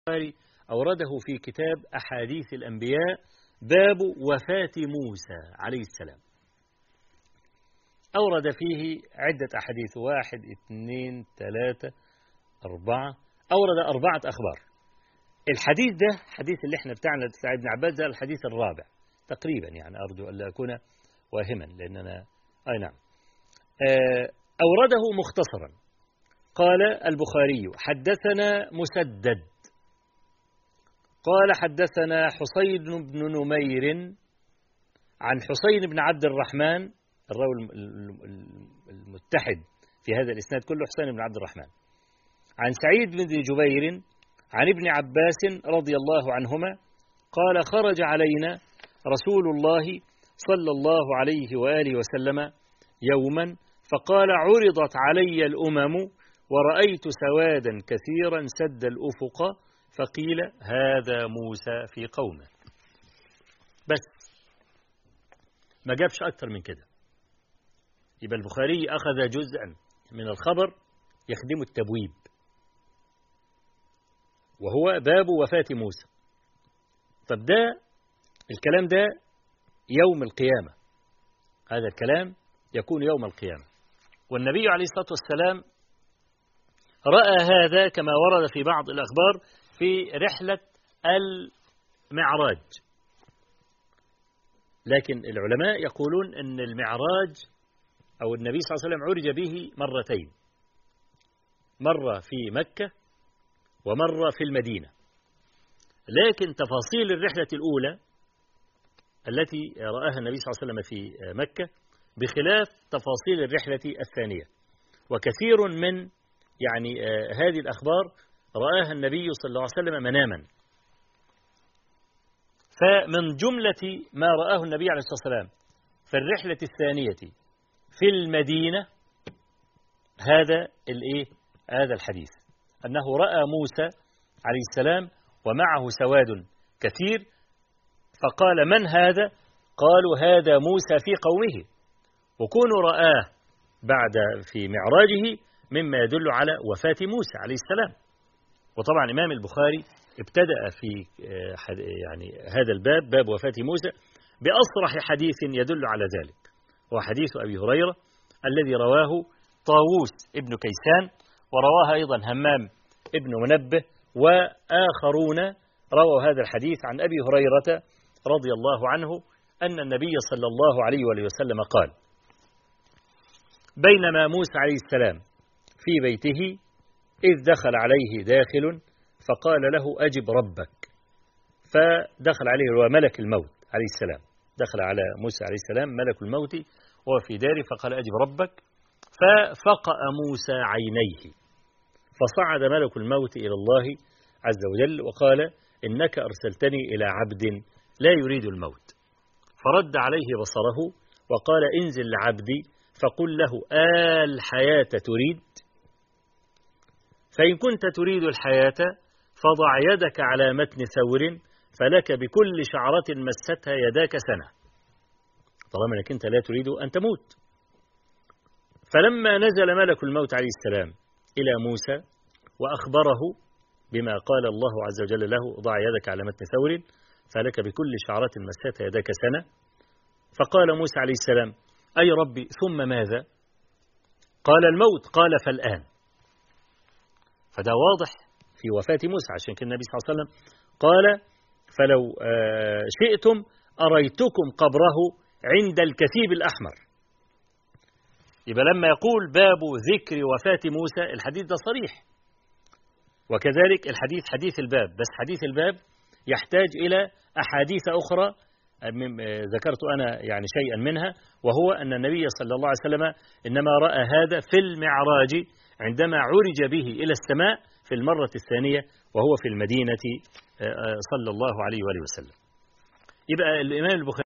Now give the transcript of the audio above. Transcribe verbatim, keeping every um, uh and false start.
البخاري أورده في كتاب أحاديث الأنبياء باب وفاة موسى عليه السلام. أورد فيه عدة أحاديث، واحد اثنين ثلاثة أربعة، أورد أربعة أخبار. الحديث ده حديث اللي احنا بتاعنا بتاع ابن عباس ده الحديث الرابع تقريبا، يعني أرجو أن لا أكون واهما لأننا أي نعم. أورده مختصرا. قال البخاري حدثنا مسدد قال حدثنا حسين بن نمير عن حسين بن عبد الرحمن، الراوي المتحد في هذا الإسناد كله حسين بن عبد الرحمن، عن سعيد بن جبير عن ابن عباس رضي الله عنهما قال خرج علينا رسول الله صلى الله عليه وآله وسلم يوما فقال عرضت علي الأمم ورأيت سوادا كثيرا سد الأفق فقيل هذا موسى في قومه. بس ما جابش أكتر من كده. يبقى البخاري أخذ جزءا من الخبر يخدم التبويب، وهو باب وفاة موسى. طب ده الكلام ده يوم القيامة، هذا الكلام يكون يوم القيامة، والنبي عليه الصلاة والسلام رأى هذا كما ورد في بعض الأخبار في رحلة المعراج. لكن العلماء يقولون أن المعراج أو النبي صلى الله عليه وسلم عرج به مرتين، مرة في مكة ومرة في المدينة، لكن تفاصيل الرحلة الأولى التي رآها النبي صلى الله عليه وسلم في مكة بخلاف تفاصيل الرحلة الثانية. وكثير من يعني هذه الأخبار رآها النبي صلى الله عليه وسلم مناما. فمن جملة ما رآه النبي عليه الصلاة والسلام في الرحلة الثانية في المدينة هذا الإيه؟ هذا الحديث أنه رأى موسى عليه السلام ومعه سواد كثير، فقال من هذا؟ قالوا هذا موسى في قومه، وكونوا رآه بعد في معراجه مما يدل على وفاة موسى عليه السلام. وطبعا الإمام البخاري ابتدأ في يعني هذا الباب باب وفاة موسى بأصرح حديث يدل على ذلك، وهو حديث أبي هريرة الذي رواه طاووس ابن كيسان، ورواه أيضا همام ابن منبه وآخرون رووا هذا الحديث عن أبي هريرة رضي الله عنه أن النبي صلى الله عليه وآله وسلم قال بينما موسى عليه السلام في بيته إذ دخل عليه داخل فقال له أجب ربك، فدخل عليه هو ملك الموت عليه السلام، دخل على موسى عليه السلام ملك الموت وهو في داره فقال أجب ربك، ففقأ موسى عينيه فصعد ملك الموت إلى الله عز وجل وقال إنك أرسلتني إلى عبد لا يريد الموت، فرد عليه بصره وقال انزل لعبدي فقل له آل الحياة تريد؟ فإن كنت تريد الحياة فضع يدك على متن ثور فلك بكل شعرة مستها يداك سنة، طالما أنك أنت لا تريد أن تموت. فلما نزل ملك الموت عليه السلام إلى موسى وأخبره بما قال الله عز وجل له ضع يدك على متن ثور فلك بكل شعرة مستها يداك سنة، فقال موسى عليه السلام أي ربي ثم ماذا؟ قال الموت، قال فالآن. فده واضح في وفاة موسى، عشان كده النبي صلى الله عليه وسلم قال فلو شئتم أريتكم قبره عند الكثيب الأحمر. يبقى لما يقول باب ذكر وفاة موسى الحديث ده صريح، وكذلك الحديث حديث الباب، بس حديث الباب يحتاج إلى أحاديث أخرى ذكرت أنا يعني شيئا منها، وهو أن النبي صلى الله عليه وسلم إنما رأى هذا في المعراج عندما عرج به إلى السماء في المرة الثانية وهو في المدينة صلى الله عليه وآله وسلم. يبقى الإمام البخاري